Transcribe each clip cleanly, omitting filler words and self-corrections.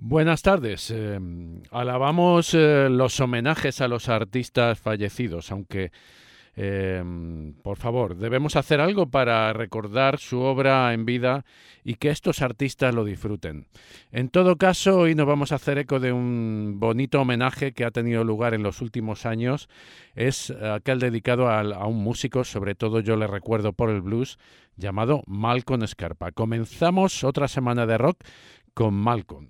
Buenas tardes. Alabamos los homenajes a los artistas fallecidos, aunque, por favor, debemos hacer algo para recordar su obra en vida y que estos artistas lo disfruten. En todo caso, hoy nos vamos a hacer eco de un bonito homenaje que ha tenido lugar en los últimos años. Es aquel dedicado a un músico, sobre todo yo le recuerdo por el blues, llamado Malcolm Scarpa. Comenzamos otra semana de rock con Malcolm.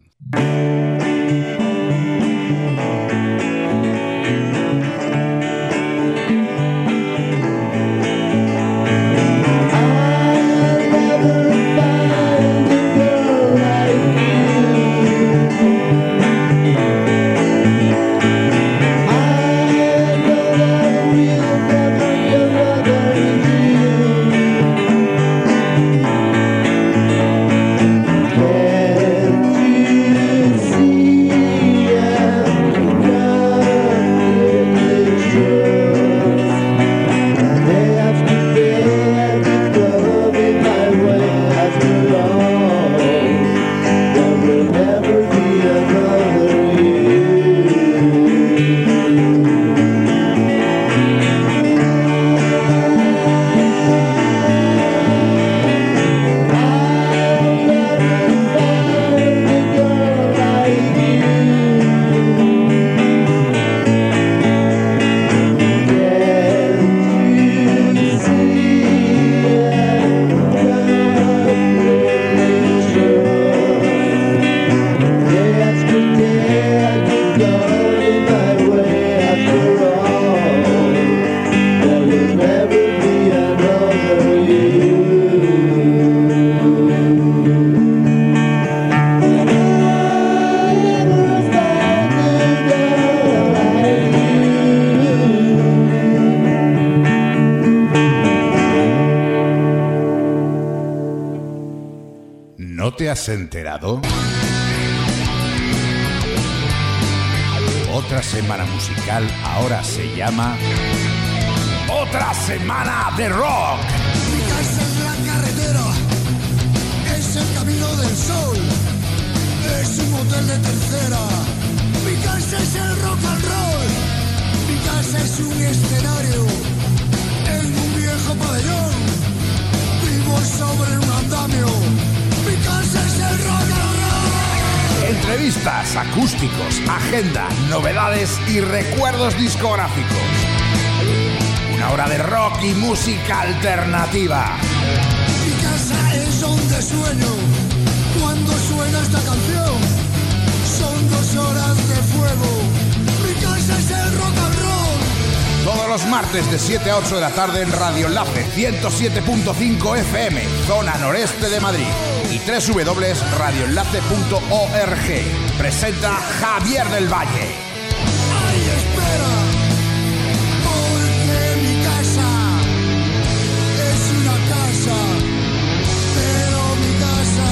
¿Te has enterado? Otra semana musical ahora se llama Otra Semana de Rock. Mi casa es la carretera, es el camino del sol, es un hotel de tercera. Mi casa es el rock and roll, mi casa es un escenario, en un viejo pabellón, vivo sobre un andamio. Mi casa es el rock and roll. Entrevistas, acústicos, agenda, novedades y recuerdos discográficos. Una hora de rock y música alternativa. Mi casa es donde sueño cuando suena esta canción. Son 2 horas de fuego. Mi casa es el rock and roll. Todos los martes de 7 a 8 de la tarde en Radio Enlace 107.5 FM, zona noreste de Madrid, y www.radioenlace.org. Presenta Javier del Valle. Ay, espera, porque mi casa es una casa, pero mi casa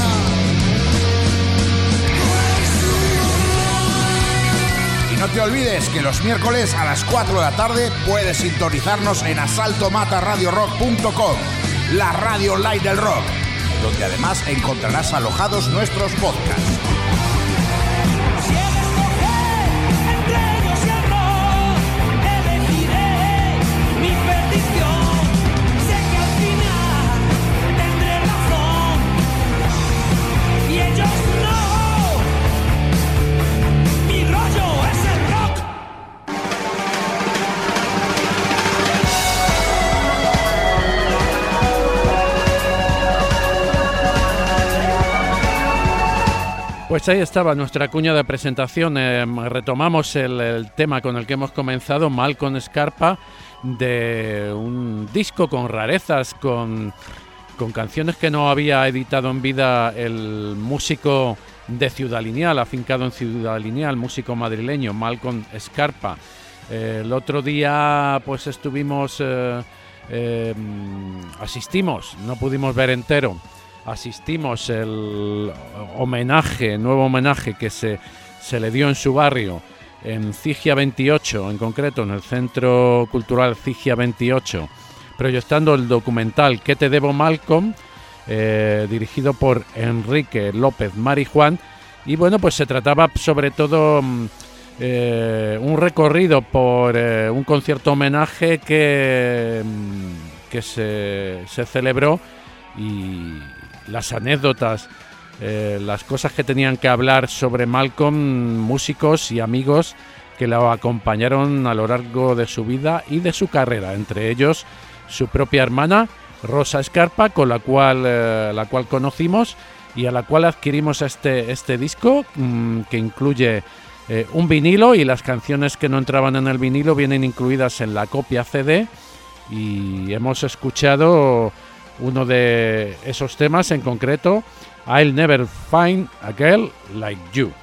no es una. Y no te olvides que los miércoles a las 4 de la tarde puedes sintonizarnos en asaltomataradiorock.com, la radio online del rock, donde además encontrarás alojados nuestros podcasts. Si he de escoger entre ellos y el rock, elegiré mi perdición. Sé que al final tendré razón y ellos no. Mi rollo es el rock. Pues ahí estaba nuestra cuña de presentación. Retomamos el tema con el que hemos comenzado, Malcolm Scarpa, de un disco con rarezas, con canciones que no había editado en vida el músico de Ciudad Lineal, afincado en Ciudad Lineal, músico madrileño, Malcolm Scarpa. El otro día pues asistimos, no pudimos ver entero, asistimos el nuevo homenaje que se le dio en su barrio, en Cigia 28, en concreto en el Centro Cultural Cigia 28, proyectando el documental ¿Qué te debo, Malcolm?, dirigido por Enrique López Marijuán, Y bueno, pues se trataba sobre todo un recorrido por un concierto homenaje que se celebró, y las anécdotas, las cosas que tenían que hablar sobre Malcolm, músicos y amigos que lo acompañaron a lo largo de su vida y de su carrera, entre ellos su propia hermana Rosa Escarpa, con la cual conocimos y a la cual adquirimos este disco, que incluye un vinilo, y las canciones que no entraban en el vinilo vienen incluidas en la copia CD, y hemos escuchado uno de esos temas, en concreto I'll Never Find a Girl Like You.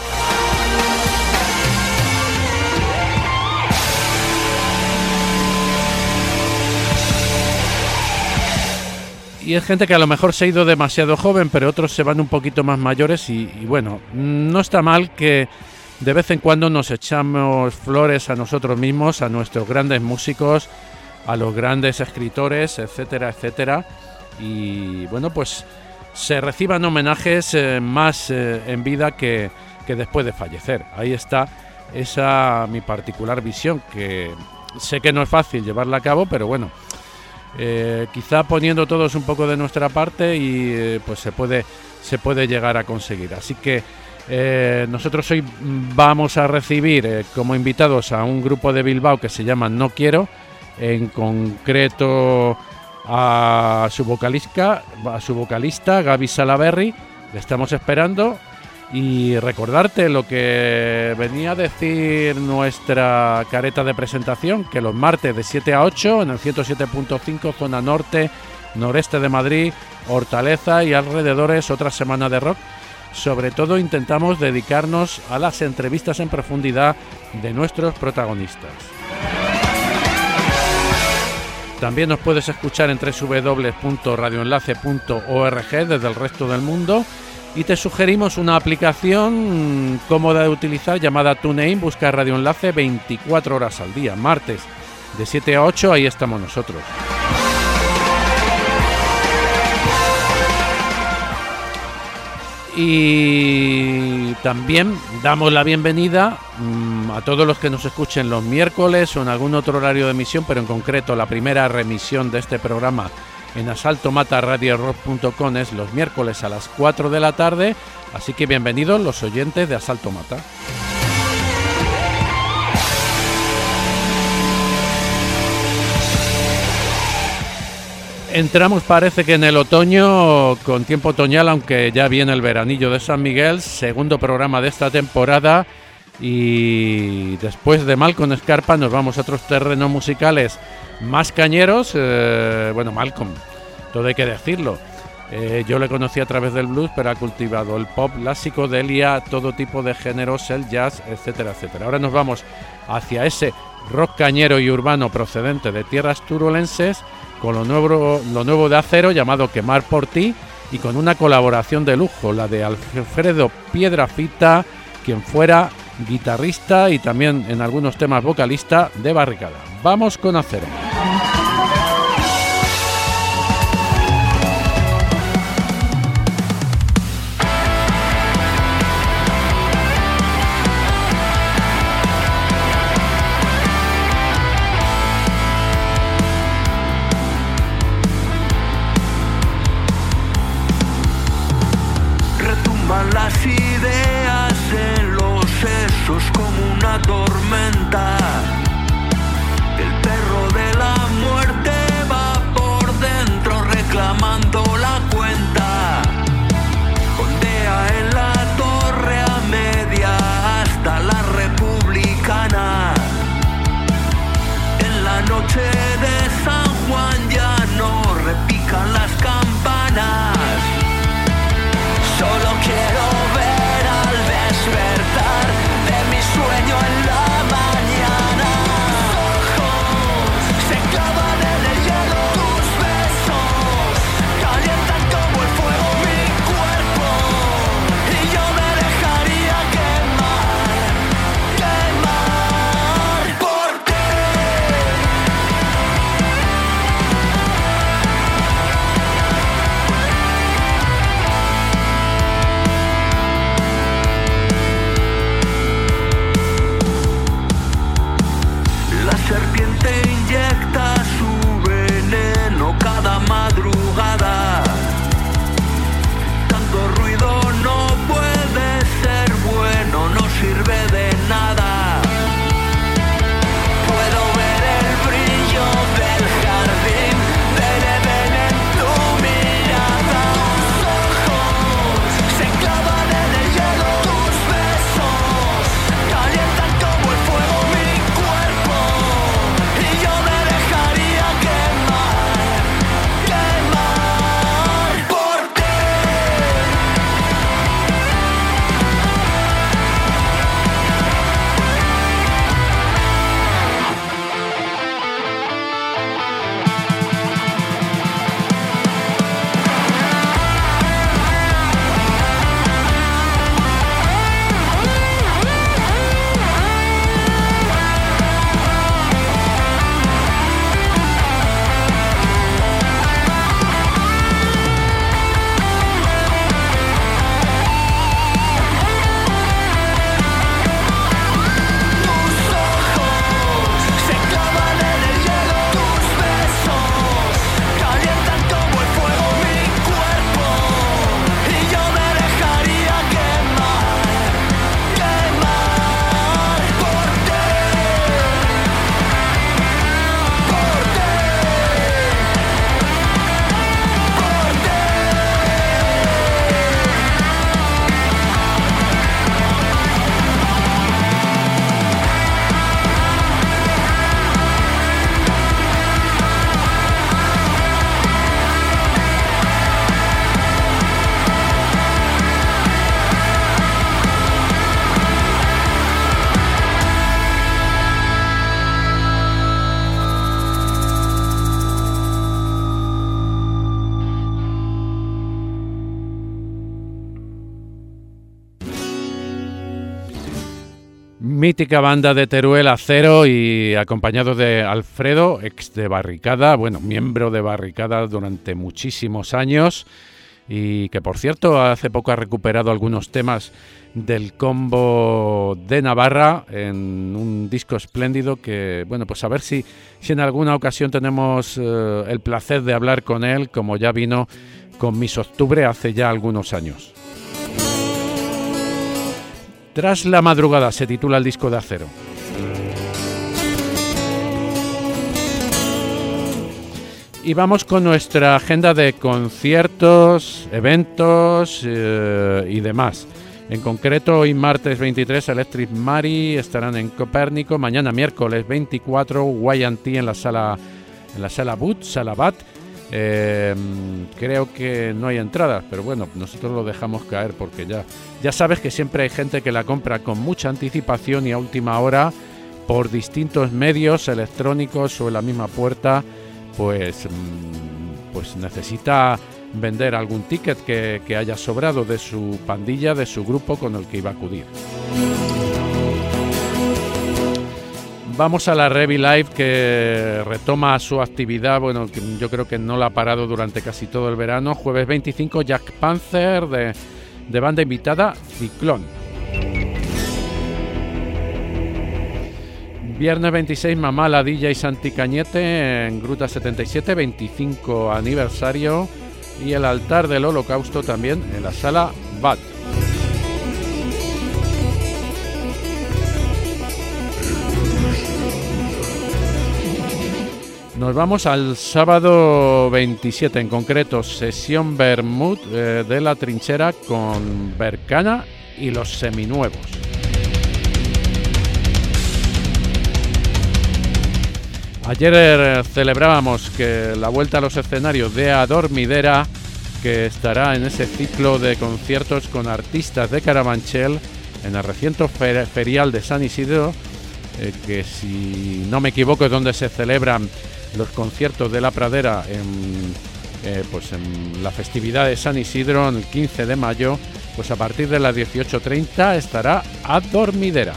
Y es gente que a lo mejor se ha ido demasiado joven, pero otros se van un poquito más mayores, y bueno, no está mal que de vez en cuando nos echamos flores a nosotros mismos, a nuestros grandes músicos, a los grandes escritores, etcétera, etcétera. Y bueno, pues se reciban homenajes más en vida que después de fallecer. Ahí está esa mi particular visión, que sé que no es fácil llevarla a cabo, pero bueno, quizá poniendo todos un poco de nuestra parte, y pues se puede llegar a conseguir. Así que nosotros hoy vamos a recibir como invitados a un grupo de Bilbao que se llama No Quiero, en concreto a su vocalista Gaby Salaberry. Le estamos esperando, y recordarte lo que venía a decir nuestra careta de presentación, que los martes de 7 a 8 en el 107.5 zona norte, noreste de Madrid, Hortaleza y alrededores, otra semana de rock. Sobre todo intentamos dedicarnos a las entrevistas en profundidad de nuestros protagonistas. También nos puedes escuchar en www.radioenlace.org desde el resto del mundo, y te sugerimos una aplicación cómoda de utilizar llamada TuneIn. Busca Radio Enlace 24 horas al día, martes de 7 a 8, ahí estamos nosotros. Y también damos la bienvenida a todos los que nos escuchen los miércoles o en algún otro horario de emisión, pero en concreto la primera remisión de este programa en asaltomataradiorock.com es los miércoles a las 4 de la tarde, así que bienvenidos los oyentes de Asalto Mata. Entramos, parece que en el otoño, con tiempo otoñal, aunque ya viene el veranillo de San Miguel, segundo programa de esta temporada, y después de Malcolm Escarpa nos vamos a otros terrenos musicales más cañeros. Bueno, Malcolm, todo hay que decirlo, yo le conocí a través del blues, pero ha cultivado el pop, la psicodelia, todo tipo de géneros, el jazz, etcétera, etcétera. Ahora nos vamos hacia ese rock cañero y urbano procedente de tierras turolenses, con lo nuevo de Acero, llamado Quemar por ti, y con una colaboración de lujo, la de Alfredo Piedrafita, quien fuera guitarrista y también en algunos temas vocalista de Barricada. Vamos con Acero. Las ideas en los sesos como una tormenta. El perro de la Mítica banda de Teruel, Acero, y acompañado de Alfredo, ex de Barricada, bueno, miembro de Barricada durante muchísimos años, y que por cierto hace poco ha recuperado algunos temas del combo de Navarra en un disco espléndido que, bueno, pues a ver si en alguna ocasión tenemos el placer de hablar con él, como ya vino con Miss Octubre hace ya algunos años. Tras la madrugada se titula el disco de Acero. Y vamos con nuestra agenda de conciertos, eventos y demás. En concreto, hoy martes 23, Electric Mary estarán en Copérnico. Mañana miércoles 24, Y&T en la sala Bat. Creo que no hay entradas, pero bueno, nosotros lo dejamos caer porque ya sabes que siempre hay gente que la compra con mucha anticipación y a última hora por distintos medios electrónicos o en la misma puerta pues necesita vender algún ticket que haya sobrado de su pandilla, de su grupo con el que iba a acudir. Vamos a la Revi Live, que retoma su actividad, bueno, que yo creo que no la ha parado durante casi todo el verano. Jueves 25, Jack Panzer, de banda invitada, Ciclón. Viernes 26, Mamá, la DJ Santi Cañete en Gruta 77, 25 aniversario. Y el altar del Holocausto también en la sala Bat. Nos vamos al sábado 27, en concreto, sesión Bermud de la Trinchera con Bercana y los Seminuevos. Ayer celebrábamos que la vuelta a los escenarios de Adormidera, que estará en ese ciclo de conciertos con artistas de Carabanchel en el recinto ferial de San Isidro, que si no me equivoco es donde se celebran los conciertos de la Pradera en la festividad de San Isidro, el 15 de mayo, pues a partir de las 18:30 estará Adormidera.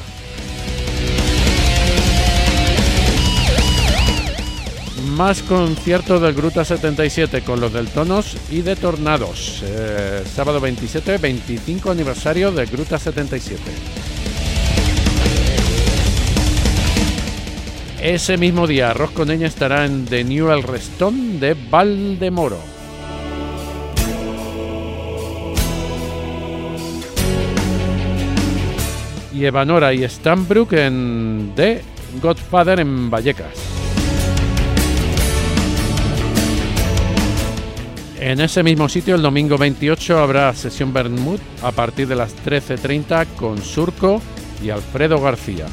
Más conciertos del Gruta 77 con los del Tonos y de Tornados. Sábado 27, 25 aniversario del Gruta 77. Ese mismo día, Rosconeña estará en The Newell Restón de Valdemoro. Y Evanora y Stanbrook en The Godfather en Vallecas. En ese mismo sitio, el domingo 28, habrá sesión Bermud a partir de las 13:30 con Surco y Alfredo García.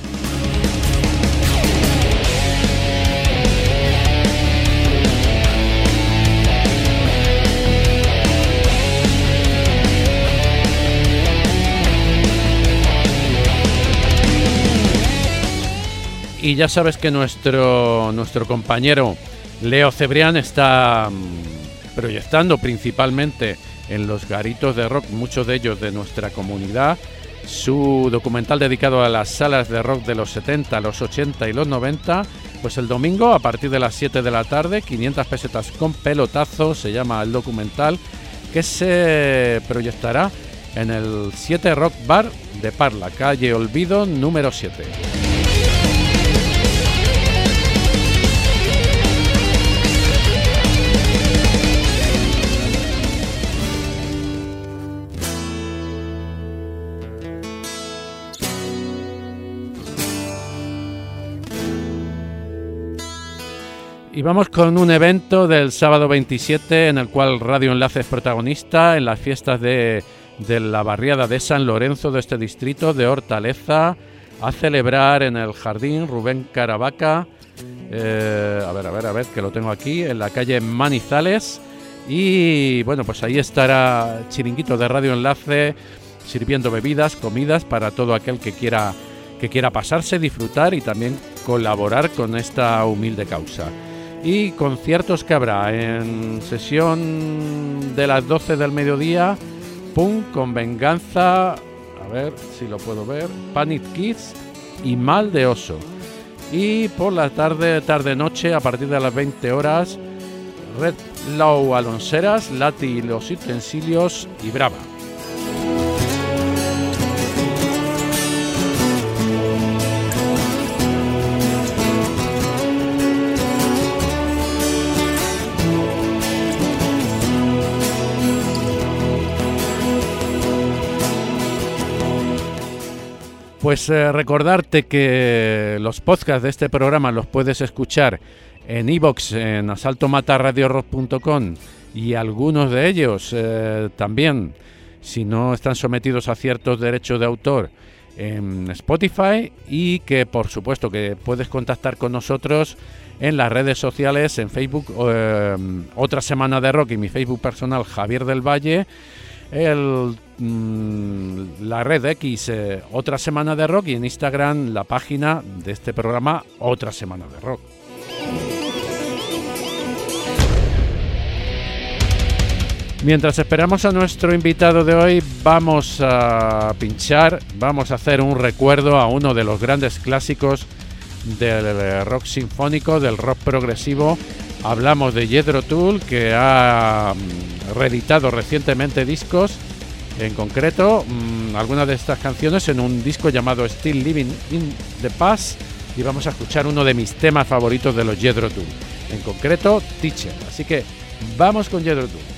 Y ya sabes que nuestro compañero Leo Cebrián está proyectando principalmente en los garitos de rock, muchos de ellos de nuestra comunidad, su documental dedicado a las salas de rock de los 70, los 80 y los 90, pues el domingo a partir de las 7 de la tarde, 500 pesetas con pelotazo, se llama el documental, que se proyectará en el 7 Rock Bar de Parla, calle Olvido, número 7. Y vamos con un evento del sábado 27 en el cual Radio Enlace es protagonista en las fiestas de la barriada de San Lorenzo de este distrito de Hortaleza, a celebrar en el Jardín Rubén Caravaca, a ver, que lo tengo aquí, en la calle Manizales. Y bueno, pues ahí estará Chiringuito de Radio Enlace sirviendo bebidas, comidas para todo aquel que quiera pasarse, disfrutar y también colaborar con esta humilde causa. Y conciertos que habrá en sesión de las 12 del mediodía, Punk con Venganza, a ver si lo puedo ver, Panic Kids y Mal de Oso. Y por la tarde-noche, a partir de las 20 horas, Red Low Alonseras, Lati y los Utensilios y Brava. Pues recordarte que los podcasts de este programa los puedes escuchar en iVoox, en asaltomatarradiorock.com, y algunos de ellos también, si no están sometidos a ciertos derechos de autor, en Spotify, y que por supuesto que puedes contactar con nosotros en las redes sociales, en Facebook, Otra Semana de Rock, y mi Facebook personal, Javier del Valle, la red X, Otra Semana de Rock, y en Instagram la página de este programa, Otra Semana de Rock. Mientras esperamos a nuestro invitado de hoy, vamos a hacer un recuerdo a uno de los grandes clásicos del rock sinfónico, del rock progresivo. Hablamos de Jethro Tull, que ha reeditado recientemente discos, en concreto algunas de estas canciones en un disco llamado Still Living in the Past, y vamos a escuchar uno de mis temas favoritos de los Jethro Tull, en concreto Teacher. Así que vamos con Jethro Tull.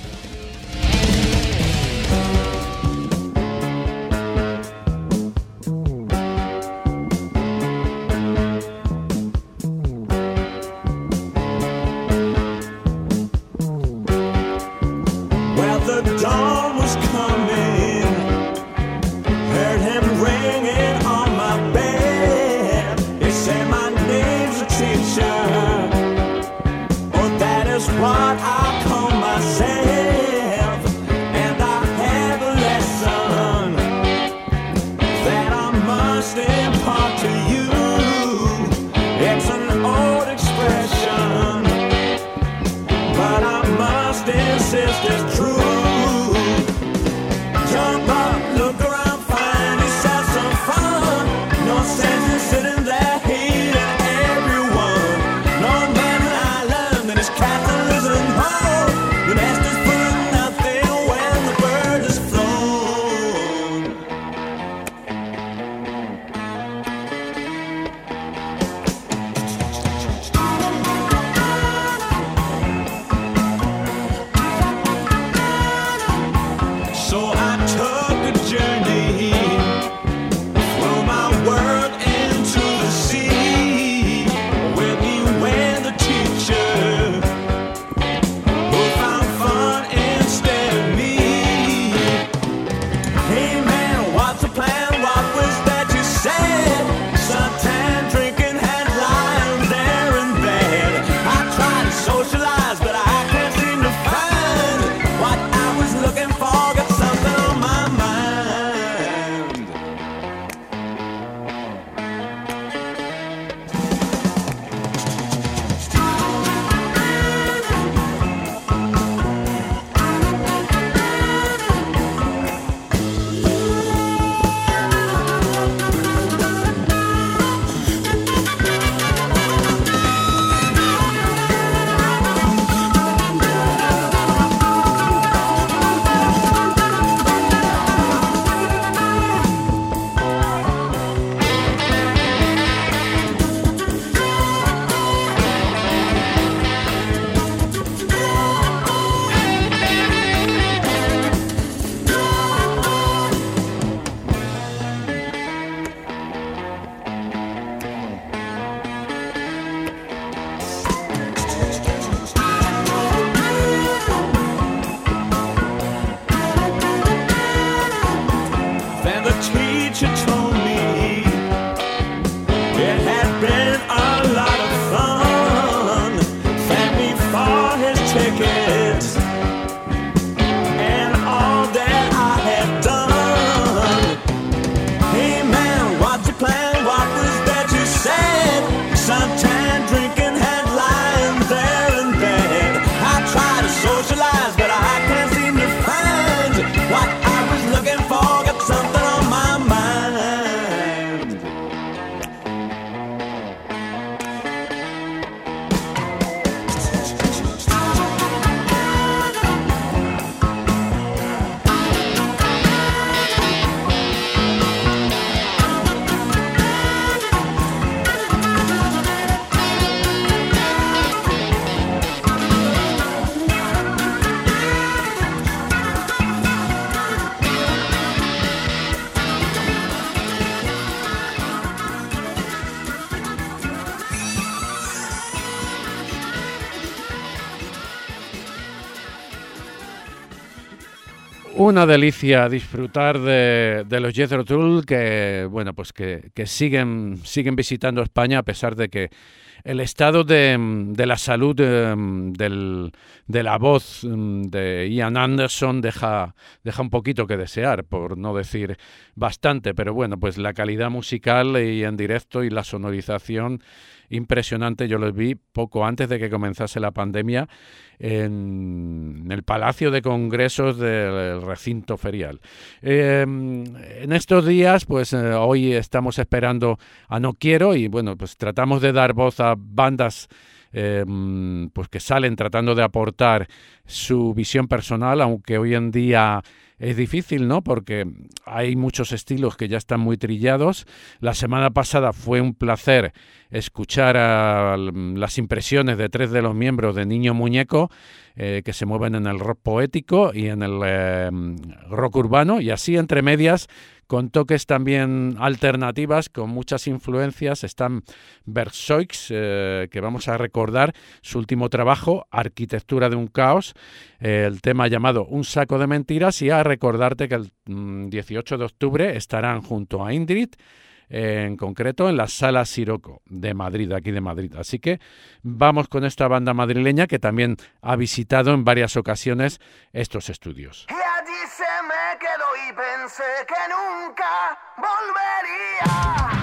Una delicia disfrutar de los Jethro Tull que, bueno, pues que siguen visitando España a pesar de que el estado de la salud de la voz de Ian Anderson deja un poquito que desear, por no decir bastante, pero bueno, pues la calidad musical y en directo y la sonorización impresionante. Yo los vi poco antes de que comenzase la pandemia en el Palacio de Congresos del recinto ferial. En estos días, pues hoy estamos esperando a No Quiero y bueno, pues tratamos de dar voz a bandas pues que salen tratando de aportar su visión personal, aunque hoy en día es difícil, ¿no? Porque hay muchos estilos que ya están muy trillados. La semana pasada fue un placer escuchar las impresiones de 3 de los miembros de Niño Muñeco, que se mueven en el rock poético y en el rock urbano, y así entre medias, con toques también alternativas, con muchas influencias, están Versoix, que vamos a recordar su último trabajo, Arquitectura de un Caos, el tema llamado Un saco de mentiras, y a recordarte que el 18 de octubre estarán junto a Ingrid, en concreto en la Sala Siroco de Madrid, aquí de Madrid. Así que vamos con esta banda madrileña que también ha visitado en varias ocasiones estos estudios. Y allí se me quedó y pensé que nunca volvería.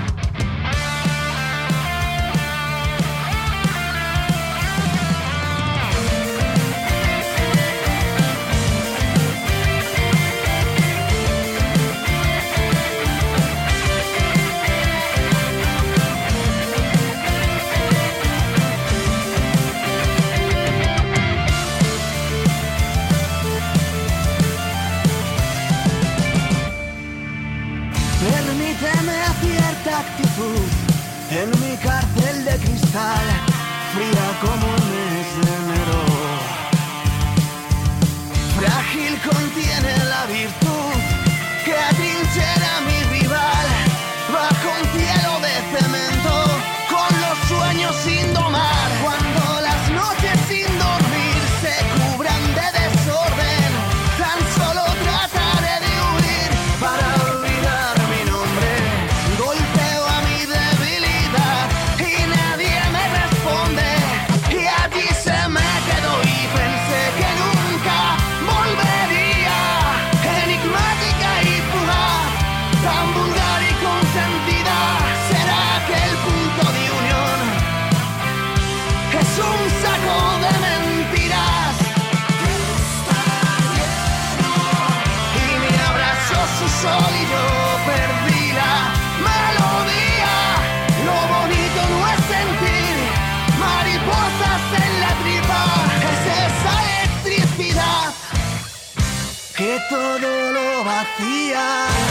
Permíteme cierta actitud en mi cárcel de cristal, fría como el mes de enero. Frágil contiene la virtud que atrinchera a mi rival, bajo un cielo de cemento, con los sueños sin domar. Cuando las noches sin dormir se cubran de desorden, tan solo trataré de huir para olvidar mi nombre. Golpeo a mi debilidad y nadie me responde. Y allí se me quedó y pensé que nunca volvería. Enigmática y fugaz, tan vulgar y consentida, será que el punto de unión es un saco de mentiras. Y mi abrazo su sol y yo perdí la melodía. Lo bonito no es sentir mariposas en la tripa, es esa electricidad que todo lo vacía.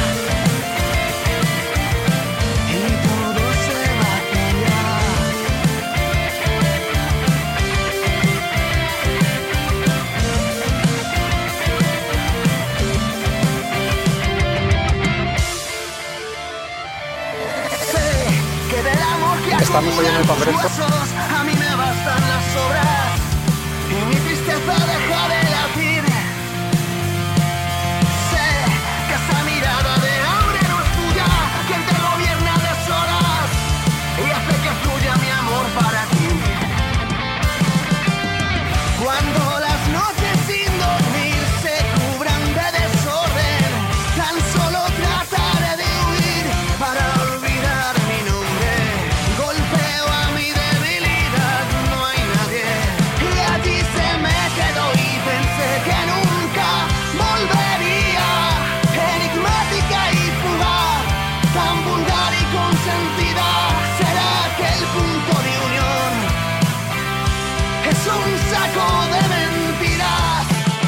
Y todo se vacía. Sé que del amor que Estamos hoy en el acumulan tus Congreso. huesos, a mí me bastan las sobras y mi tristeza deja de latir. Sé que esa mirada de hambre no es tuya, quien te gobierna a deshoras y hace que fluya mi amor para ti. Cuando las noches sin dormir se cubran de desorden, tan solo trataré de huir para olvidar mi nombre. Golpeo a mi debilidad, no hay nadie. Y allí se me quedó y pensé que nunca volvería. Enigmática y fugaz, tan vulgar y consentida, será que el punto de unión es un saco de mentiras.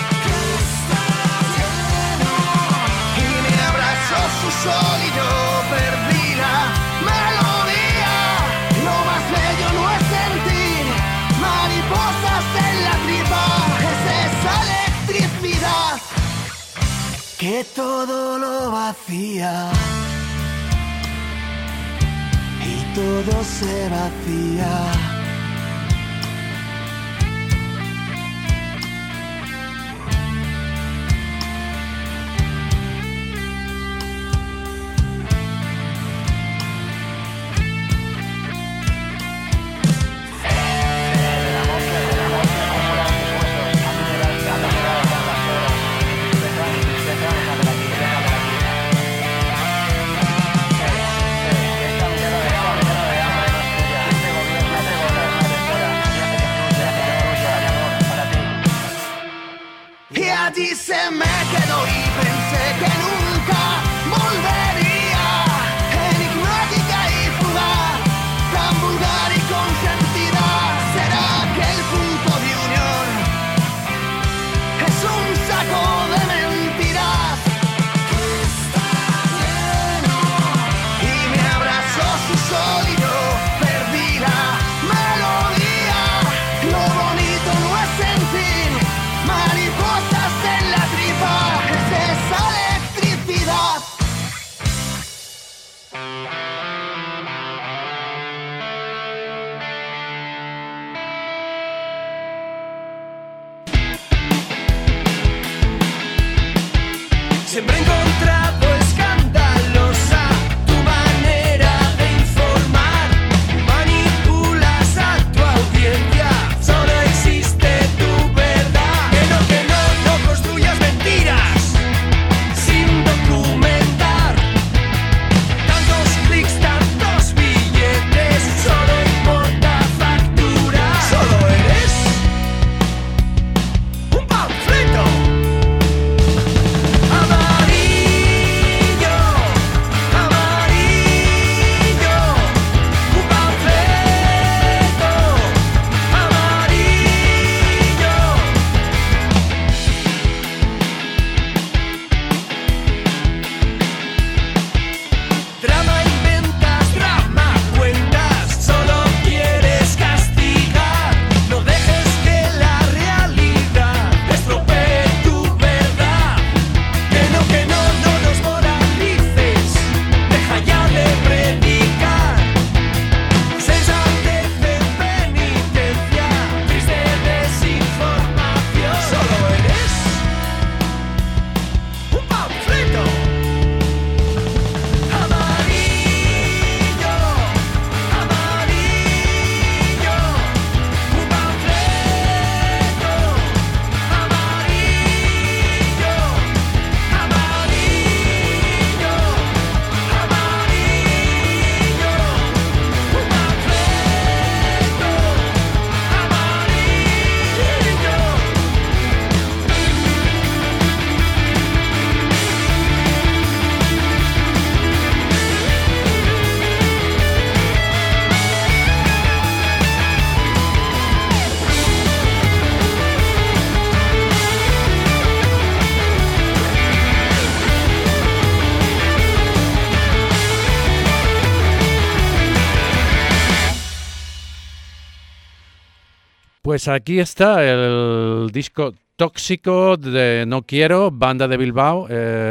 Y mi abrazo su sol y yo perdí la melodía. Lo más bello no es sentir mariposas en la tripa, es esa electricidad que todo lo vacía. Y todo se vacía. Pues aquí está el disco Tóxico de No Quiero, banda de Bilbao.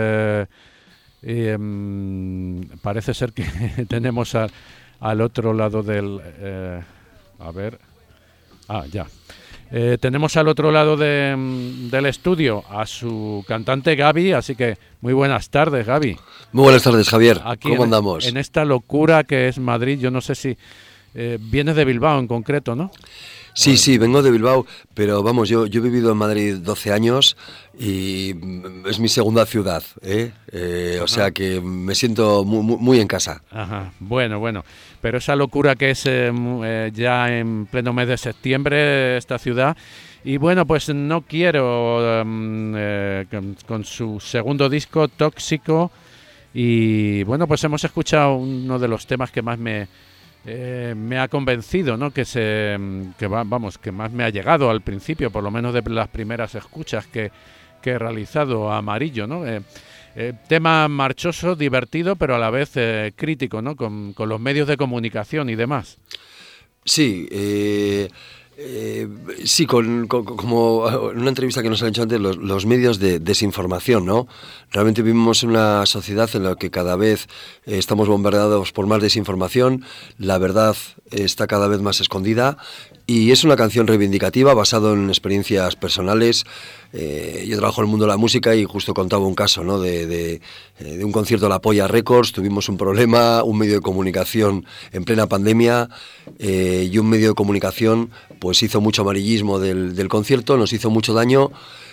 Parece ser que tenemos al otro lado del... a ver... Ah, ya. Tenemos al otro lado del estudio a su cantante Gaby, así que muy buenas tardes, Gaby. Muy buenas tardes, Javier. Aquí ¿Cómo andamos? En esta locura que es Madrid, yo no sé si vienes de Bilbao en concreto, ¿no? Sí, vengo de Bilbao, pero vamos, yo he vivido en Madrid 12 años y es mi segunda ciudad, o sea que me siento muy en casa. Ajá, bueno, pero esa locura que es ya en pleno mes de septiembre esta ciudad, y bueno, pues No Quiero, con su segundo disco, Tóxico, y bueno, pues hemos escuchado uno de los temas que más me ha convencido, ¿no? Que más me ha llegado al principio, por lo menos de las primeras escuchas que he realizado, Amarillo, ¿no? Tema marchoso, divertido, pero a la vez crítico, ¿no? Con los medios de comunicación y demás. Sí, sí, como en una entrevista que nos han hecho antes, los medios de desinformación, ¿no? Realmente vivimos en una sociedad en la que cada vez estamos bombardeados por más desinformación, la verdad está cada vez más escondida y es una canción reivindicativa basada en experiencias personales. Yo trabajo en el mundo de la música y justo contaba un caso, ¿no? de un concierto de la Polla Records. Tuvimos un problema, un medio de comunicación en plena pandemia y un medio de comunicación pues hizo mucho amarillismo del concierto, nos hizo mucho daño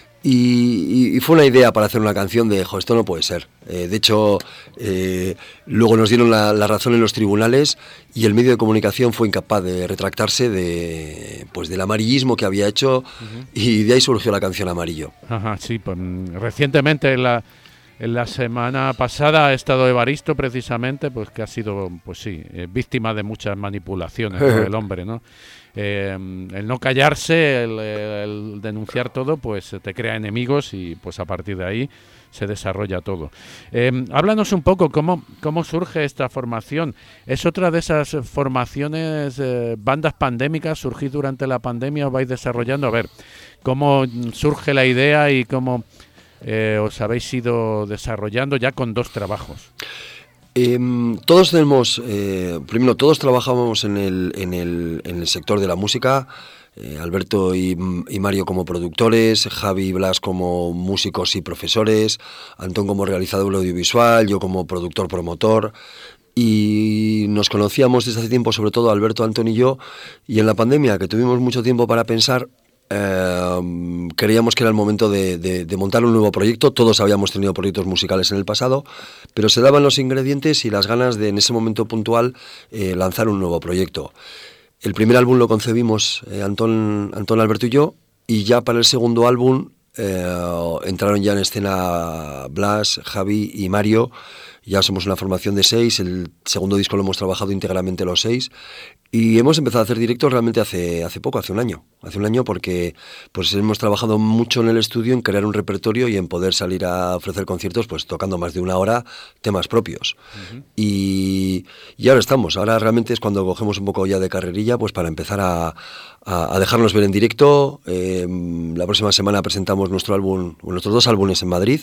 y fue una idea para hacer una canción de esto no puede ser. De hecho, luego nos dieron la razón en los tribunales y el medio de comunicación fue incapaz de retractarse del amarillismo que había hecho. Uh-huh. Y de ahí surgió la canción Amarillo. Ajá, sí, pues recientemente en la semana pasada ha estado Evaristo precisamente, pues que ha sido, pues sí, víctima de muchas manipulaciones del hombre, ¿no? El no callarse, el denunciar todo, pues te crea enemigos y pues a partir de ahí se desarrolla todo. Háblanos un poco cómo surge esta formación. ¿Es otra de esas formaciones, bandas pandémicas, surgir durante la pandemia, os vais desarrollando? A ver, ¿cómo surge la idea y cómo os habéis ido desarrollando ya con 2 trabajos? Todos tenemos, primero todos trabajábamos en el sector de la música, Alberto y Mario como productores, Javi y Blas como músicos y profesores, Antón como realizador audiovisual, yo como productor promotor, y nos conocíamos desde hace tiempo, sobre todo Alberto, Antón y yo, y en la pandemia, que tuvimos mucho tiempo para pensar, creíamos que era el momento de montar un nuevo proyecto. Todos habíamos tenido proyectos musicales en el pasado, pero se daban los ingredientes y las ganas de en ese momento puntual lanzar un nuevo proyecto. El primer álbum lo concebimos Antón, Alberto y yo, y ya para el segundo álbum entraron ya en escena Blas, Javi y Mario. Ya somos una formación de 6, el segundo disco lo hemos trabajado íntegramente los 6 y hemos empezado a hacer directos realmente hace poco, hace un año porque pues hemos trabajado mucho en el estudio en crear un repertorio y en poder salir a ofrecer conciertos pues tocando más de 1 hora temas propios. Uh-huh. Y ahora realmente es cuando cogemos un poco ya de carrerilla pues para empezar a dejarnos ver en directo. La próxima semana presentamos nuestros 2 álbumes en Madrid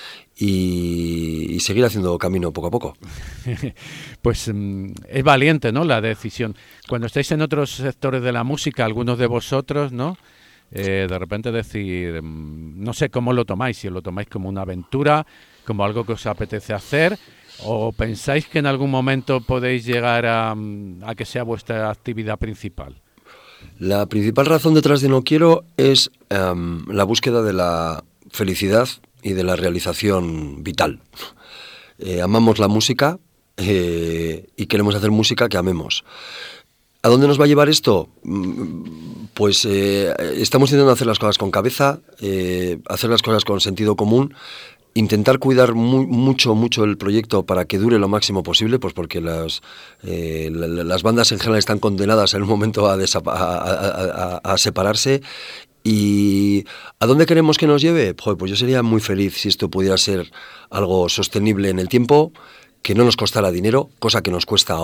y seguir haciendo camino poco a poco. Pues es valiente, ¿no?, la decisión. Cuando estáis en otros sectores de la música, algunos de vosotros, ¿no?, de repente decir, no sé cómo lo tomáis, si lo tomáis como una aventura, como algo que os apetece hacer, o pensáis que en algún momento podéis llegar a que sea vuestra actividad principal. La principal razón detrás de No Quiero es la búsqueda de la felicidad y de la realización vital. Amamos la música y queremos hacer música que amemos. ¿A dónde nos va a llevar esto? Pues estamos intentando hacer las cosas con cabeza, hacer las cosas con sentido común, intentar cuidar mucho el proyecto para que dure lo máximo posible, pues porque las bandas en general están condenadas en un momento a separarse. ¿Y a dónde queremos que nos lleve? Pues yo sería muy feliz si esto pudiera ser algo sostenible en el tiempo, que no nos costara dinero, cosa que nos cuesta ahora. O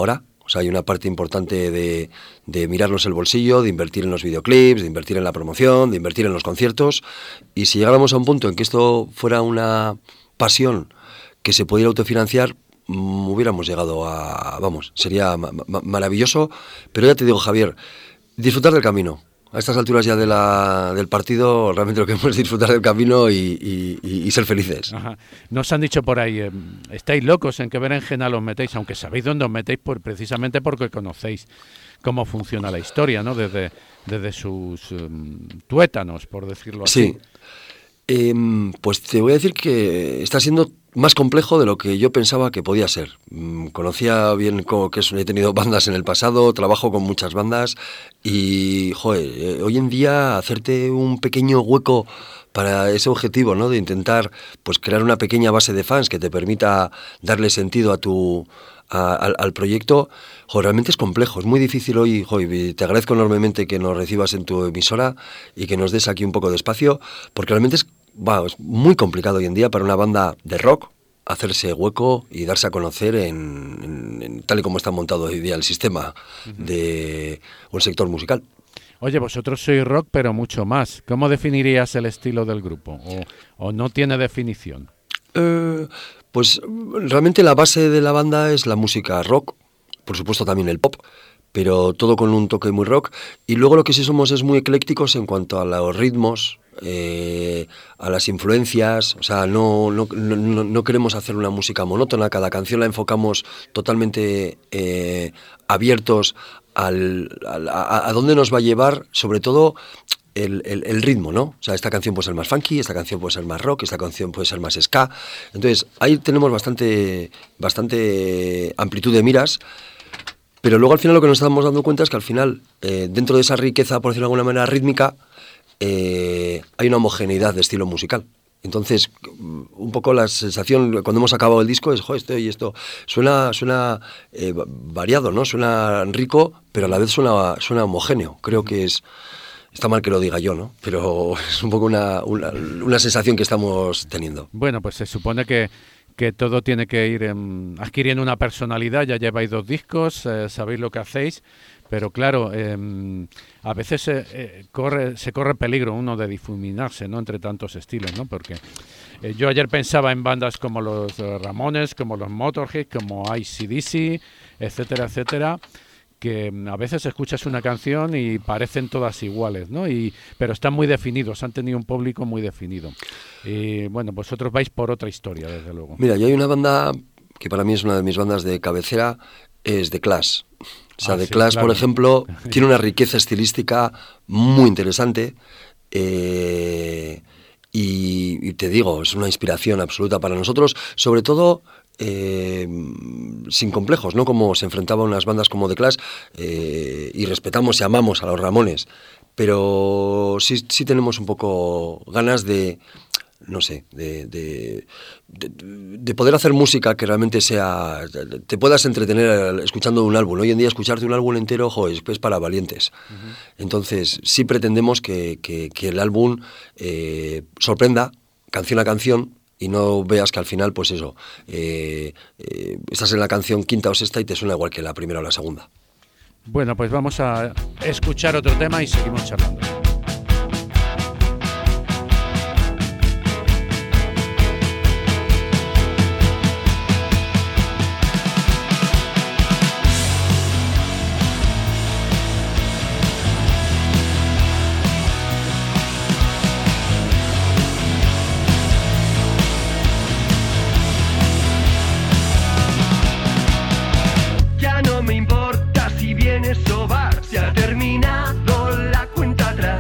sea, hay una parte importante de mirarnos el bolsillo, de invertir en los videoclips, de invertir en la promoción, de invertir en los conciertos. Y si llegáramos a un punto en que esto fuera una pasión que se pudiera autofinanciar, hubiéramos llegado a... Vamos, sería maravilloso. Pero ya te digo, Javier, disfrutar del camino. A estas alturas ya del partido, realmente lo que hemos es disfrutar del camino y ser felices. Ajá. Nos han dicho por ahí, estáis locos en qué berenjena los metéis, aunque sabéis dónde os metéis precisamente porque conocéis cómo funciona la historia, ¿no? Desde sus tuétanos, por decirlo así. Sí. Pues te voy a decir que está siendo más complejo de lo que yo pensaba que podía ser. Conocía bien he tenido bandas en el pasado, trabajo con muchas bandas y, hoy en día hacerte un pequeño hueco para ese objetivo, ¿no? De intentar pues crear una pequeña base de fans que te permita darle sentido al proyecto, realmente es complejo, es muy difícil hoy. Te agradezco enormemente que nos recibas en tu emisora y que nos des aquí un poco de espacio, porque realmente es muy complicado hoy en día para una banda de rock hacerse hueco y darse a conocer en tal y como está montado hoy día el sistema de un sector musical. Oye, vosotros sois rock, pero mucho más. ¿Cómo definirías el estilo del grupo? ¿O no tiene definición? Pues realmente la base de la banda es la música rock, por supuesto también el pop, pero todo con un toque muy rock. Y luego lo que sí somos es muy eclécticos en cuanto a los ritmos, a las influencias. O sea, no queremos hacer una música monótona. Cada canción la enfocamos totalmente abiertos a dónde nos va a llevar, sobre todo el ritmo, ¿no? O sea, esta canción puede ser más funky, esta canción puede ser más rock, esta canción puede ser más ska. Entonces, ahí tenemos bastante amplitud de miras. Pero luego al final lo que nos estamos dando cuenta es que al final, dentro de esa riqueza, por decirlo de alguna manera, rítmica, hay una homogeneidad de estilo musical. Entonces, un poco la sensación cuando hemos acabado el disco es, esto suena variado, ¿no? Suena rico, pero a la vez suena homogéneo. Creo que está mal que lo diga yo, ¿no? Pero es un poco una sensación que estamos teniendo. Bueno, pues se supone que todo tiene que ir adquiriendo una personalidad. Ya lleváis 2 discos, sabéis lo que hacéis, pero claro, a veces se corre peligro uno de difuminarse, ¿no? Entre tantos estilos, ¿no? Porque yo ayer pensaba en bandas como los Ramones, como los Motorhead, como AC/DC, etcétera, etcétera, que a veces escuchas una canción y parecen todas iguales, ¿no? Pero están muy definidos, han tenido un público muy definido. Y bueno, vosotros vais por otra historia, desde luego. Mira, y hay una banda que para mí es una de mis bandas de cabecera, es The Clash. O sea, The Clash, claro, por ejemplo, tiene una riqueza estilística muy interesante y te digo, es una inspiración absoluta para nosotros, sobre todo sin complejos, ¿no? Como se enfrentaban unas bandas como The Clash, y respetamos y amamos a los Ramones, pero sí tenemos un poco ganas de, no sé, de poder hacer música que realmente te puedas entretener escuchando un álbum. Hoy en día escucharte un álbum entero, es para valientes. Uh-huh. Entonces sí pretendemos que el álbum sorprenda canción a canción, y no veas que al final, pues eso, estás en la canción quinta o sexta y te suena igual que la primera o la segunda. Bueno, pues vamos a escuchar otro tema y seguimos charlando. Ya no me importa si vienes o vas, se ha terminado la cuenta atrás.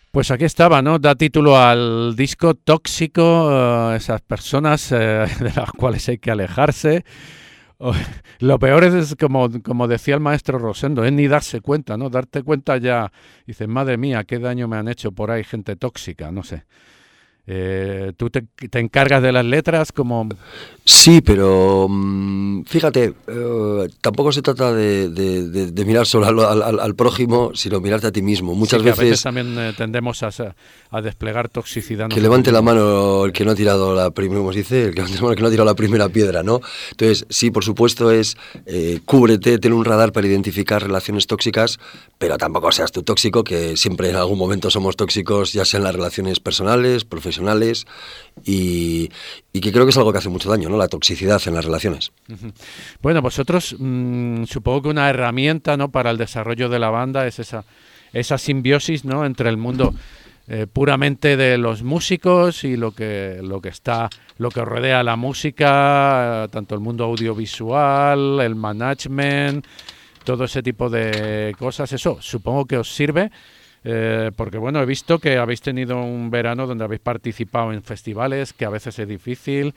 Pues aquí estaba, ¿no? Da título al disco Tóxico, esas personas de las cuales hay que alejarse. Lo peor es como decía el maestro Rosendo, es ni darse cuenta, ¿no? Darte cuenta ya, dices, madre mía, qué daño me han hecho por ahí gente tóxica, no sé. ¿Tú te encargas de las letras como...? Sí, pero fíjate, tampoco se trata de mirar solo al prójimo, sino mirarte a ti mismo. Muchas sí, veces... A veces también tendemos a desplegar toxicidad. Que levante la mano el que no ha tirado la primera, como se dice, el que no ha tirado la primera piedra, ¿no? Entonces, sí, por supuesto es cúbrete, ten un radar para identificar relaciones tóxicas, pero tampoco seas tú tóxico, que siempre en algún momento somos tóxicos, ya sea en las relaciones personales, profesionales, y que creo que es algo que hace mucho daño, ¿no? La toxicidad en las relaciones. Uh-huh. Bueno, vosotros supongo que una herramienta, ¿no?, para el desarrollo de la banda es esa simbiosis, ¿no?, entre el mundo puramente de los músicos y lo que rodea la música, tanto el mundo audiovisual, el management, todo ese tipo de cosas. Eso supongo que os sirve. Porque bueno, he visto que habéis tenido un verano donde habéis participado en festivales, que a veces es difícil,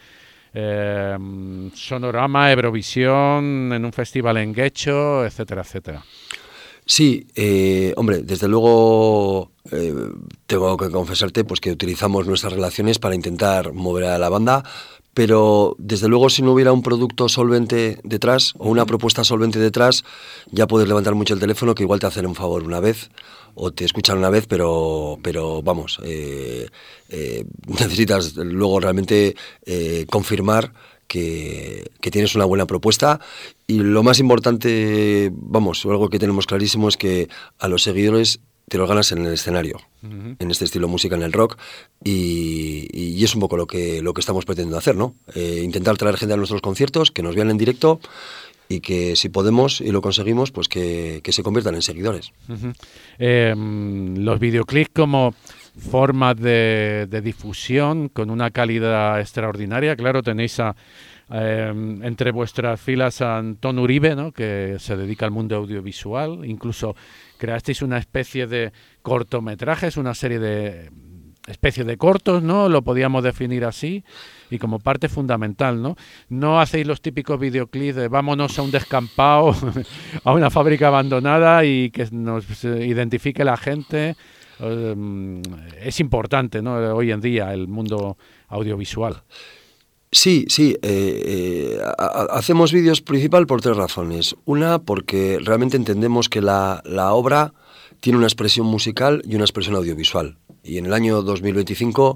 Sonorama, Eurovisión, en un festival en Guecho, etcétera, etcétera. Sí, hombre, desde luego tengo que confesarte pues que utilizamos nuestras relaciones para intentar mover a la banda, pero desde luego si no hubiera un producto solvente detrás o una propuesta solvente detrás, ya puedes levantar mucho el teléfono, que igual te hacen un favor una vez o te escuchan una vez, pero vamos, necesitas luego realmente confirmar que tienes una buena propuesta, y lo más importante, vamos, algo que tenemos clarísimo es que a los seguidores te los ganas en el escenario, uh-huh, en este estilo música, en el rock, y es un poco lo que estamos pretendiendo hacer, ¿no? Intentar traer gente a nuestros conciertos, que nos vean en directo, y que si podemos y lo conseguimos, pues que se conviertan en seguidores. Uh-huh. Los videoclips como forma de difusión con una calidad extraordinaria. Claro, tenéis entre vuestras filas a Antón Uribe, ¿no?, que se dedica al mundo audiovisual. Incluso creasteis una especie de cortometrajes, una serie de especie de cortos, ¿no? Lo podíamos definir así, y como parte fundamental, ¿no? No hacéis los típicos videoclips de vámonos a un descampado, a una fábrica abandonada y que nos identifique la gente. Es importante, ¿no?, hoy en día el mundo audiovisual. Sí, hacemos vídeos principal por tres razones. Una, porque realmente entendemos que la obra tiene una expresión musical y una expresión audiovisual. Y en el año 2025,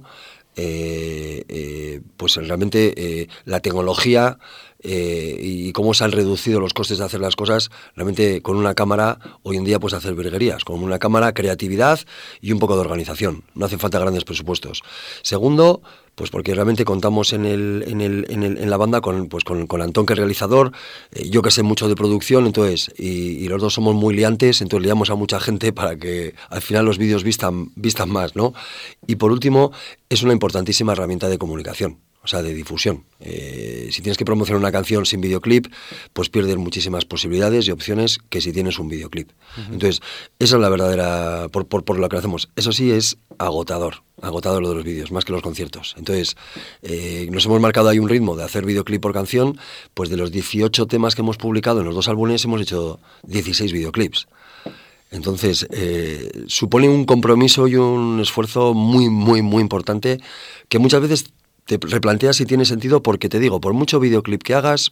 pues realmente la tecnología y cómo se han reducido los costes de hacer las cosas, realmente con una cámara hoy en día puedes hacer virguerías. Con una cámara, creatividad y un poco de organización. No hacen falta grandes presupuestos. Segundo, pues porque realmente contamos en la banda con Antón, que es realizador, yo que sé mucho de producción, entonces y los dos somos muy liantes, entonces liamos a mucha gente para que al final los vídeos vistan más, ¿no? Y por último, es una importantísima herramienta de comunicación, o sea, de difusión. Si tienes que promocionar una canción sin videoclip, pues pierdes muchísimas posibilidades y opciones que si tienes un videoclip. Uh-huh. Entonces, esa es la verdadera, por lo que hacemos. Eso sí, es agotador lo de los vídeos, más que los conciertos. Entonces, nos hemos marcado ahí un ritmo de hacer videoclip por canción, pues de los 18 temas que hemos publicado en los 2 álbumes, hemos hecho 16 videoclips. Entonces, supone un compromiso y un esfuerzo muy, muy, muy importante, que muchas veces te replanteas si tiene sentido, porque te digo, por mucho videoclip que hagas,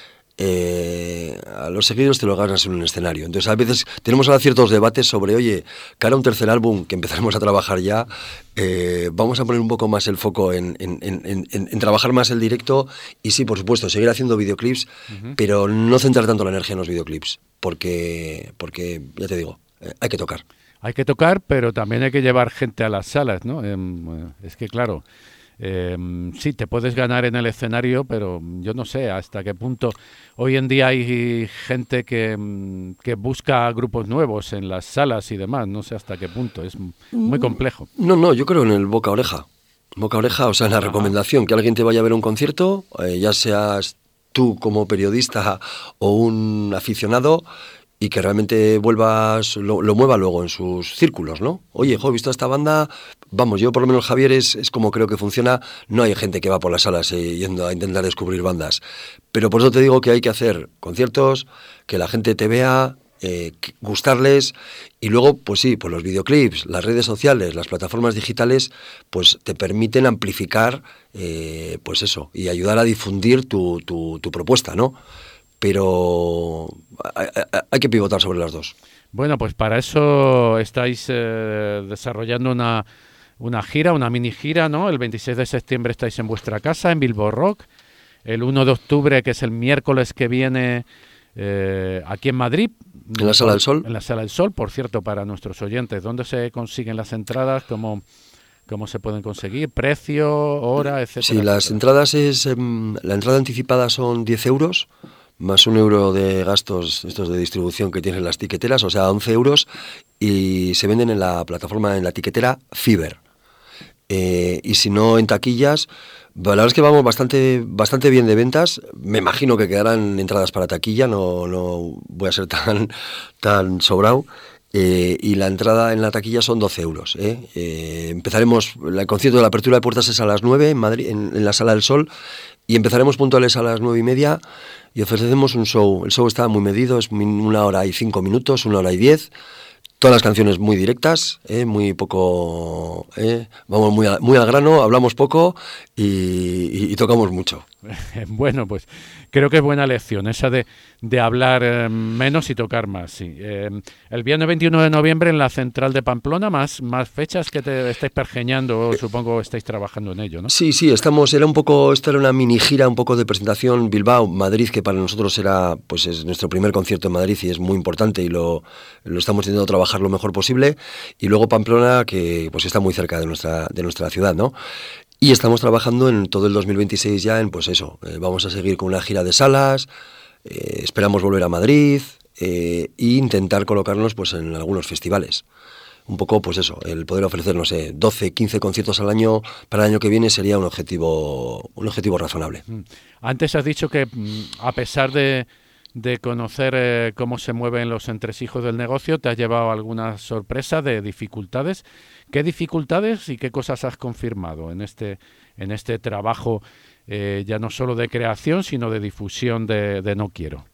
a los seguidores te lo ganas en un escenario. Entonces a veces tenemos ahora ciertos debates sobre, oye, cara a un tercer álbum que empezaremos a trabajar ya, vamos a poner un poco más el foco en trabajar más el directo, y sí, por supuesto, seguir haciendo videoclips, uh-huh, pero no centrar tanto la energía en los videoclips, porque ya te digo, hay que tocar. Hay que tocar, pero también hay que llevar gente a las salas, ¿no? Es que claro, sí, te puedes ganar en el escenario, pero yo no sé hasta qué punto. Hoy en día hay gente que busca grupos nuevos en las salas y demás, no sé hasta qué punto, es muy complejo. No, yo creo en el boca a oreja, o sea, en la recomendación, que alguien te vaya a ver un concierto, ya seas tú como periodista o un aficionado, y que realmente lo mueva luego en sus círculos, ¿no? Oye, he visto a esta banda, vamos, yo por lo menos Javier es como creo que funciona, no hay gente que va por las salas yendo a intentar descubrir bandas, pero por eso te digo que hay que hacer conciertos, que la gente te vea, gustarles, y luego, pues sí, pues los videoclips, las redes sociales, las plataformas digitales, pues te permiten amplificar, pues eso, y ayudar a difundir tu propuesta, ¿no? Pero hay que pivotar sobre las dos. Bueno, pues para eso estáis desarrollando una gira, una mini gira, ¿no? El 26 de septiembre estáis en vuestra casa, en Bilbo Rock. El 1 de octubre, que es el miércoles que viene, aquí en Madrid. En la Sala del Sol. En la Sala del Sol, por cierto, para nuestros oyentes. ¿Dónde se consiguen las entradas? ¿Cómo se pueden conseguir? ¿Precio, hora, etcétera? Sí, las entradas la entrada anticipada son 10 euros, más €1 de gastos estos de distribución que tienen las tiqueteras, o sea, 11 euros, y se venden en la plataforma, en la tiquetera Fiverr. Y si no, en taquillas, la verdad es que vamos bastante bien de ventas. Me imagino que quedarán entradas para taquilla, no voy a ser tan sobrado. Y la entrada en la taquilla son 12 euros. Empezaremos, el concierto de la apertura de puertas es a las 9 en Madrid, en la Sala del Sol, y empezaremos puntuales a las 9:30 y ofrecemos un show. El show está muy medido, es 1 hora y 5 minutos, 1 hora y 10. Todas las canciones muy directas, muy poco, vamos muy al grano, hablamos poco y tocamos mucho. Bueno, pues creo que es buena lección esa de hablar menos y tocar más. Sí. El viernes 21 de noviembre en la Central de Pamplona, más fechas que te estáis pergeñando, supongo estáis trabajando en ello, ¿no? Sí, esto era una mini gira, un poco de presentación. Bilbao, Madrid, que para nosotros es nuestro primer concierto en Madrid y es muy importante y lo estamos intentando trabajar lo mejor posible. Y luego Pamplona, que pues está muy cerca de nuestra ciudad, ¿no? Y estamos trabajando en todo el 2026 ya vamos a seguir con una gira de salas, esperamos volver a Madrid e intentar colocarnos pues en algunos festivales. Un poco pues eso, el poder ofrecer, 12, 15 conciertos al año para el año que viene sería un objetivo razonable. Antes has dicho que a pesar de conocer cómo se mueven los entresijos del negocio, te has llevado alguna sorpresa de dificultades. ¿Qué dificultades y qué cosas has confirmado en este trabajo, ya no solo de creación, sino de difusión de No Quiero?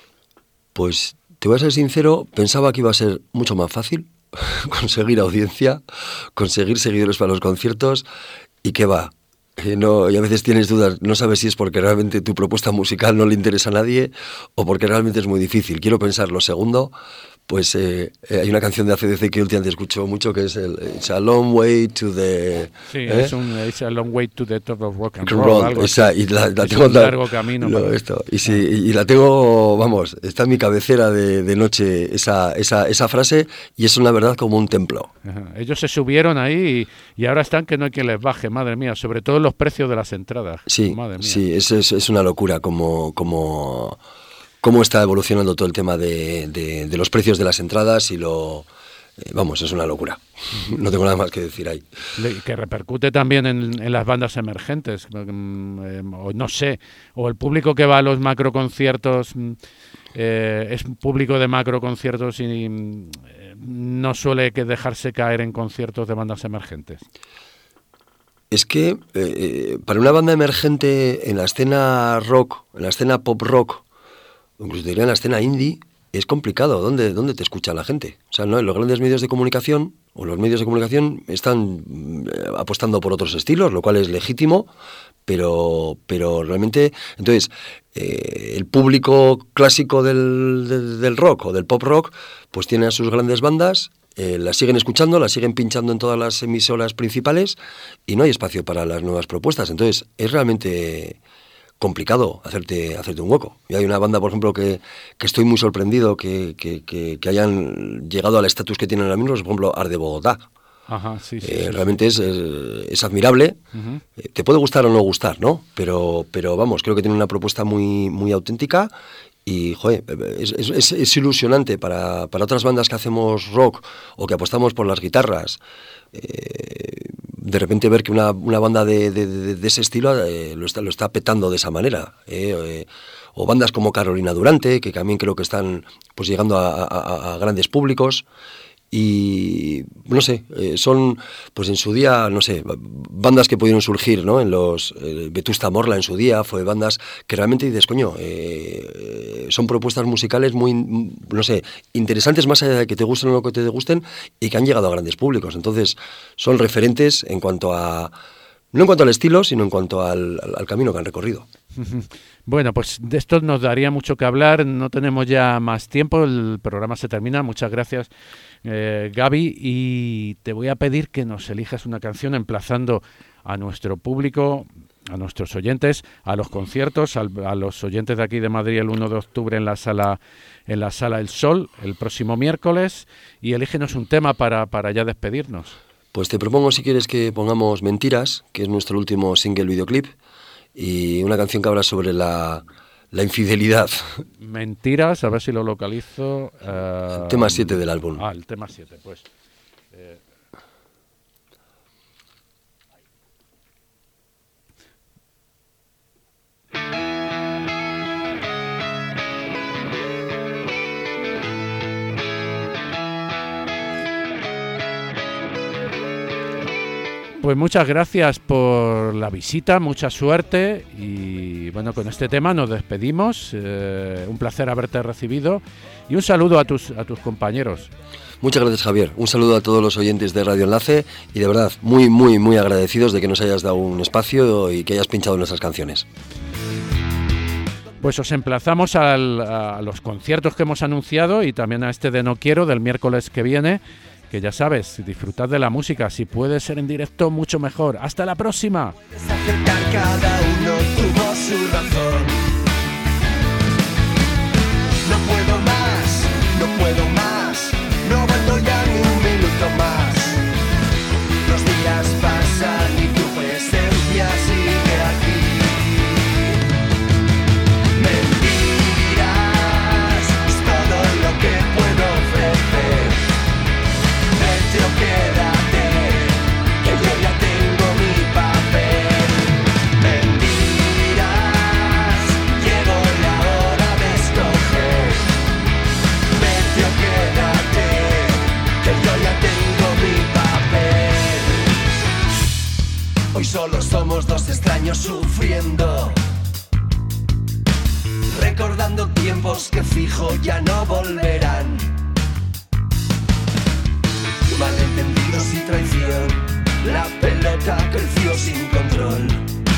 Pues te voy a ser sincero, pensaba que iba a ser mucho más fácil conseguir audiencia, conseguir seguidores para los conciertos, y qué va. Y a veces tienes dudas, no sabes si es porque realmente tu propuesta musical no le interesa a nadie o porque realmente es muy difícil. Quiero pensar lo segundo. Pues hay una canción de AC/DC que últimamente escucho mucho, que es It's a long way to the... Sí, It's a long way to the top of rock and roll. Algo y la tengo un largo camino. Y la tengo, vamos, está en mi cabecera de noche esa frase, y es una verdad como un templo. Ajá. Ellos se subieron ahí y ahora están que no hay quien les baje, madre mía, sobre todo los precios de las entradas. Sí, madre mía. Sí, es una locura cómo está evolucionando todo el tema de los precios de las entradas y es una locura. No tengo nada más que decir ahí. Que repercute también en las bandas emergentes, o no sé, o el público que va a los macroconciertos es público de macroconciertos y no suele dejarse caer en conciertos de bandas emergentes. Es que para una banda emergente en la escena rock, en la escena pop rock, incluso diría en la escena indie, es complicado. ¿Dónde te escucha la gente? O sea, ¿no? Los grandes medios de comunicación o los medios de comunicación están apostando por otros estilos, lo cual es legítimo, pero realmente, entonces, el público clásico del rock o del pop rock, pues tiene a sus grandes bandas, las siguen escuchando, las siguen pinchando en todas las emisoras principales y no hay espacio para las nuevas propuestas. Entonces, es realmente complicado hacerte un hueco. Y hay una banda, por ejemplo, que estoy muy sorprendido que hayan llegado al estatus que tienen ahora mismo, por ejemplo, Arde Bogotá. Ajá, sí, realmente es admirable. Uh-huh. Te puede gustar o no gustar, ¿no? Pero vamos, creo que tiene una propuesta muy, muy auténtica y, joder, es ilusionante para otras bandas que hacemos rock o que apostamos por las guitarras. De repente ver que una banda de ese estilo lo está petando de esa manera, o bandas como Carolina Durante, que también creo que están pues llegando a grandes públicos. Y no sé, son pues en su día, no sé, bandas que pudieron surgir, ¿no? En los Vetusta Morla en su día, fue bandas que realmente dices, coño, son propuestas musicales muy, no sé, interesantes más allá de que te gusten o no que te gusten, y que han llegado a grandes públicos. Entonces son referentes en cuanto a, no en cuanto al estilo, sino en cuanto al camino que han recorrido. Bueno, pues de esto nos daría mucho que hablar, no tenemos ya más tiempo, el programa se termina. Muchas gracias, Gaby, y te voy a pedir que nos elijas una canción emplazando a nuestro público, a nuestros oyentes, a los conciertos, a los oyentes de aquí de Madrid el 1 de octubre en la Sala El Sol, el próximo miércoles, y elígenos un tema para ya despedirnos. Pues te propongo, si quieres, que pongamos Mentiras, que es nuestro último single videoclip, y una canción que habla sobre la infidelidad. Mentiras, a ver si lo localizo. Tema 7 del álbum. El tema 7, pues. Pues muchas gracias por la visita, mucha suerte, y bueno, con este tema nos despedimos. Un placer haberte recibido y un saludo a tus compañeros. Muchas gracias, Javier. Un saludo a todos los oyentes de Radio Enlace, y de verdad muy, muy, muy agradecidos de que nos hayas dado un espacio y que hayas pinchado nuestras canciones. Pues os emplazamos a los conciertos que hemos anunciado, y también a este de No Quiero del miércoles que viene, que ya sabes, disfrutad de la música, si puede ser en directo mucho mejor. ¡Hasta la próxima! Puedes aceptar, cada uno tuvo su razón. No puedo más, no aguanto ya ni un minuto más. Los días pasan y tu presencia sigue aquí. Mentiras es todo lo que puedo ofrecer. Vete o quédate, que yo ya tengo mi papel. Mentiras, llegó la hora de escoger. Vete o quédate, que yo ya tengo mi papel. Hoy solo somos dos extraños sufriendo, recordando tiempos que fijo ya no volverán. Malentendidos y traición, la pelota creció sin control.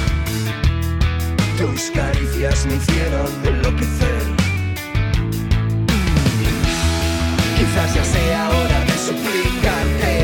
Tus caricias me hicieron enloquecer. Quizás ya sea hora de suplicarte